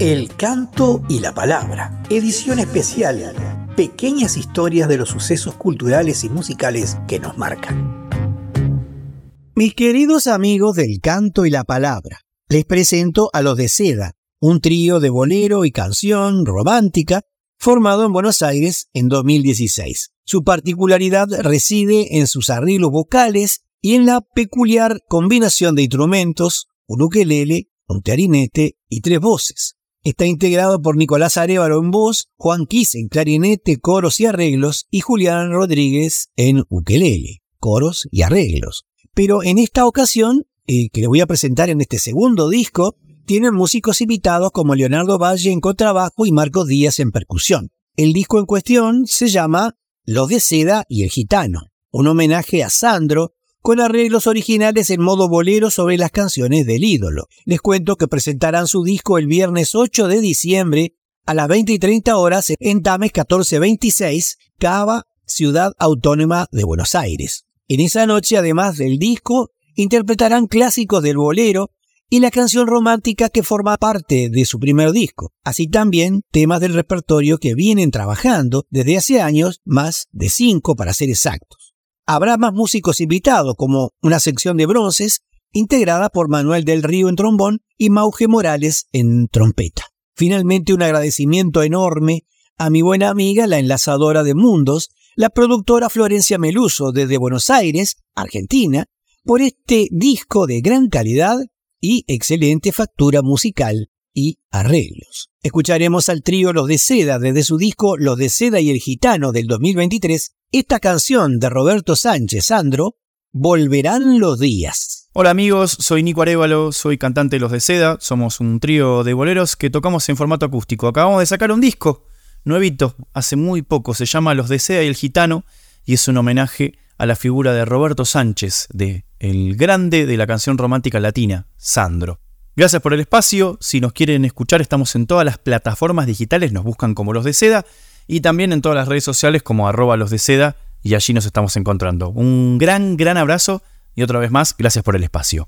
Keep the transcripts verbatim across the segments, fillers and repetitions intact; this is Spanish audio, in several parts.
El canto y la palabra, edición especial, pequeñas historias de los sucesos culturales y musicales que nos marcan. Mis queridos amigos del canto y la palabra, les presento a Los de Seda, un trío de bolero y canción romántica formado en Buenos Aires en dos mil dieciséis. Su particularidad reside en sus arreglos vocales y en la peculiar combinación de instrumentos, un ukelele, un clarinete y tres voces. Está integrado por Nicolás Arévalo en voz, Juan Quise en clarinete, coros y arreglos y Julián Rodríguez en ukelele, coros y arreglos. Pero en esta ocasión, eh, que les voy a presentar en este segundo disco, tienen músicos invitados como Leonardo Valle en contrabajo y Marcos Díaz en percusión. El disco en cuestión se llama Los de Seda y el Gitano, un homenaje a Sandro, con arreglos originales en modo bolero sobre las canciones del ídolo. Les cuento que presentarán su disco el viernes ocho de diciembre a las veinte y treinta horas en Tames catorce veintiséis, Cava, Ciudad Autónoma de Buenos Aires. En esa noche, además del disco, interpretarán clásicos del bolero y la canción romántica que forma parte de su primer disco, así también temas del repertorio que vienen trabajando desde hace años, más de cinco para ser exactos. Habrá más músicos invitados, como una sección de bronces integrada por Manuel del Río en trombón y Mauge Morales en trompeta. Finalmente, un agradecimiento enorme a mi buena amiga, la enlazadora de mundos, la productora Florencia Meluso desde Buenos Aires, Argentina, por este disco de gran calidad y excelente factura musical y arreglos. Escucharemos al trío Los de Seda desde su disco Los de Seda y el Gitano del dos mil veintitrés, esta canción de Roberto Sánchez, Sandro, Volverán los días. Hola amigos, soy Nico Arévalo, soy cantante de Los de Seda, somos un trío de boleros que tocamos en formato acústico. Acabamos de sacar un disco nuevito, hace muy poco, se llama Los de Seda y el Gitano y es un homenaje a la figura de Roberto Sánchez, de el grande de la canción romántica latina, Sandro. Gracias por el espacio, si nos quieren escuchar estamos en todas las plataformas digitales, nos buscan como Los de Seda y también en todas las redes sociales como arroba Los de Seda y allí nos estamos encontrando. Un gran, gran abrazo y otra vez más, gracias por el espacio.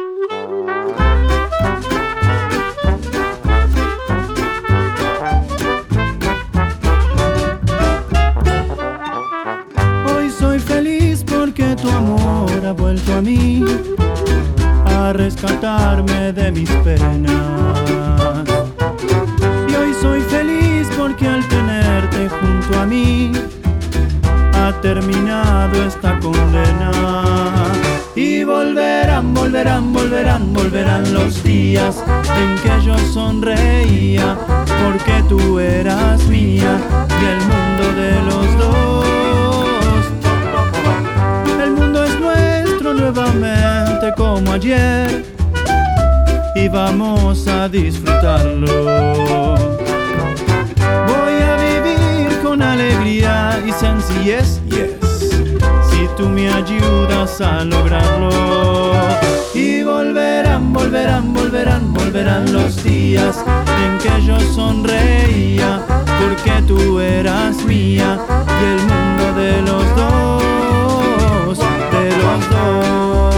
Hoy soy feliz porque tu amor ha vuelto a mí a rescatarme de mis penas. Y hoy soy feliz porque al tenerte junto a mí ha terminado esta condena. Y volverán, volverán, volverán, volverán los días en que yo sonreía porque tú eras mía y el mundo de los dos. El mundo es nuestro nuevamente como ayer y vamos a disfrutarlo. Voy a vivir con alegría y sencillez, yes, si tú me ayudas a lograrlo. Y volverán, volverán, volverán, volverán los días en que yo sonreía porque tú eras mía y el mundo de los dos, de los dos.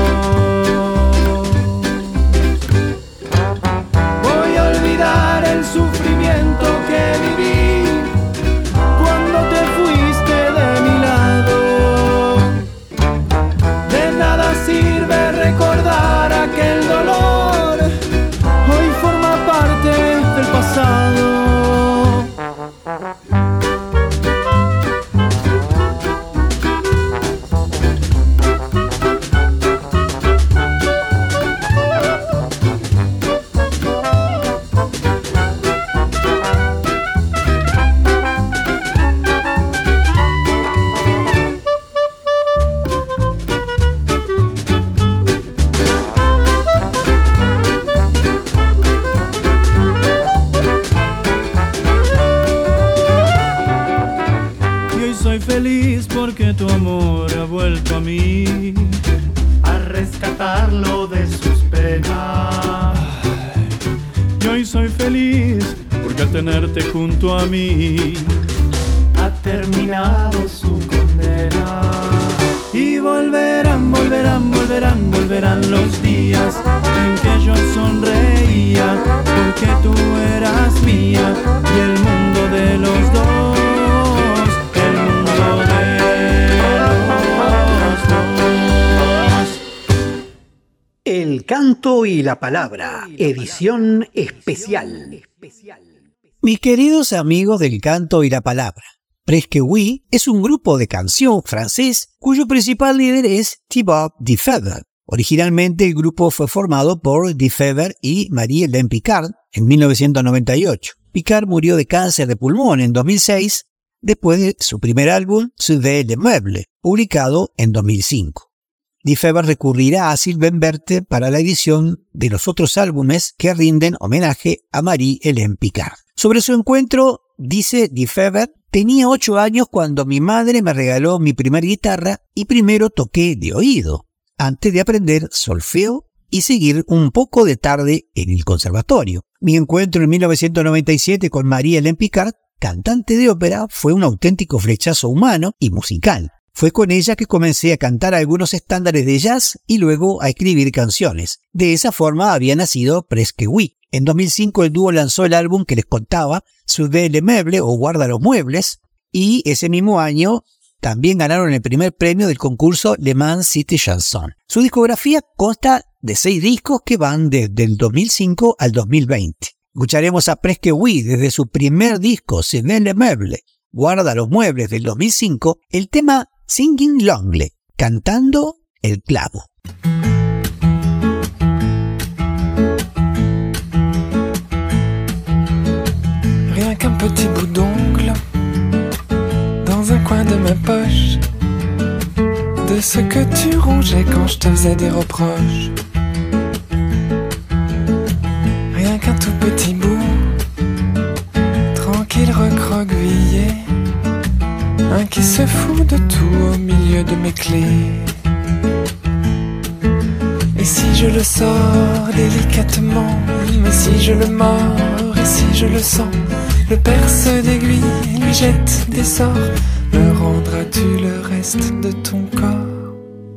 Voy a olvidar el sufrimiento que viví cuando te fuiste de mi lado. De nada sirve recordar aquel dolor, hoy forma parte del pasado. Porque tu amor ha vuelto a mí a rescatarlo de sus penas. Y hoy soy feliz porque al tenerte junto a mí ha terminado su condena. Y volverán, volverán, volverán, volverán los días en que yo sonreía porque tú eras canto y la palabra, edición especial. Mis queridos amigos del canto y la palabra, Presque Oui es un grupo de canción francés cuyo principal líder es Thibaut Defebvre. Originalmente el grupo fue formado por Defebvre y Marie-Hélène Picard en mil novecientos noventa y ocho. Picard murió de cáncer de pulmón en dos mil seis después de su primer álbum Sauver le Meuble, publicado en dos mil cinco. Defebvre recurrirá a Sylvain Berthe para la edición de los otros álbumes que rinden homenaje a Marie-Hélène Picard. Sobre su encuentro, dice Defebvre: tenía ocho años cuando mi madre me regaló mi primer guitarra y primero toqué de oído, antes de aprender solfeo y seguir un poco de tarde en el conservatorio. Mi encuentro en mil novecientos noventa y siete con Marie-Hélène Picard, cantante de ópera, fue un auténtico flechazo humano y musical. Fue con ella que comencé a cantar algunos estándares de jazz y luego a escribir canciones. De esa forma había nacido Presque Oui. En dos mil cinco el dúo lanzó el álbum que les contaba, Sauver le Meuble o Guarda los Muebles, y ese mismo año también ganaron el primer premio del concurso Le Mans Cité Chanson. Su discografía consta de seis discos que van desde el dos mil cinco al dos mil veinte. Escucharemos a Presque Oui desde su primer disco, Sauver le Meuble, Guarda los Muebles del dos mil cinco, el tema Singing Lonely, cantando el clavo. Rien qu'un petit bout d'ongle dans un coin de ma poche, de ce que tu rongeais quand je te faisais des reproches. Rien qu'un tout petit bout, tranquille recroquevillé, un qui se fout de tout au milieu de mes clés. Et si je le sors délicatement, mais si je le mords, et si je le sens, le perce d'aiguille, lui jette des sorts, me rendras-tu le reste de ton corps?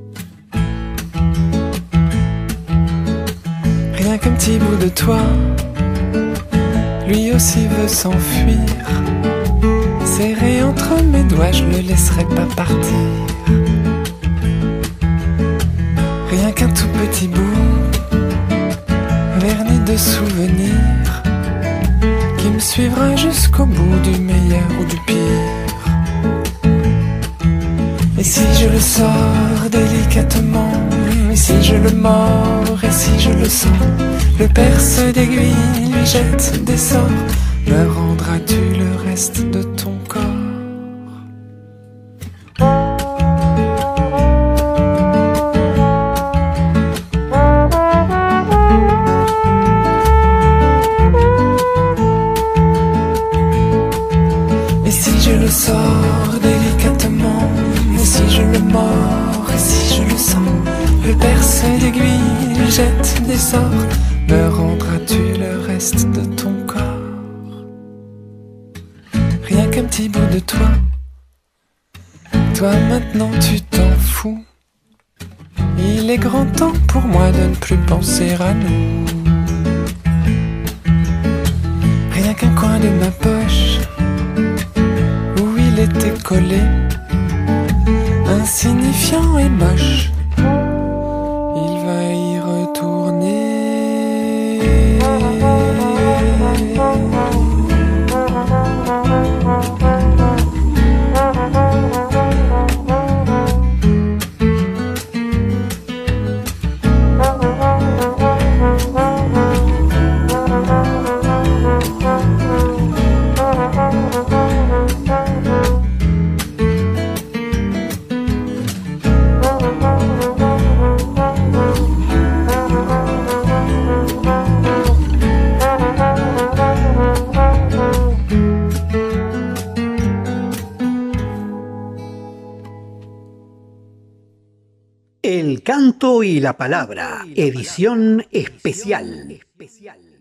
Rien qu'un petit bout de toi, lui aussi veut s'enfuir. Serré entre mes doigts, je le laisserai pas partir. Rien qu'un tout petit bout, verni de souvenirs, qui me suivra jusqu'au bout du meilleur ou du pire. Et si je le sors délicatement, et si je le mords, et si je le sens, le perce d'aiguille lui jette des sorts, me rendras-tu le reste de ton corps? Et si je le sors délicatement, et si je le mords, et si je le sens, le perce d'aiguille lui jette des sorts, me rendras-tu le reste de ton corps? Rien qu'un petit bout de toi, toi maintenant tu t'en fous. Il est grand temps pour moi de ne plus penser à nous. Rien qu'un coin de ma poche où il était collé, insignifiant et moche, il va y retourner. El canto y la palabra, edición especial.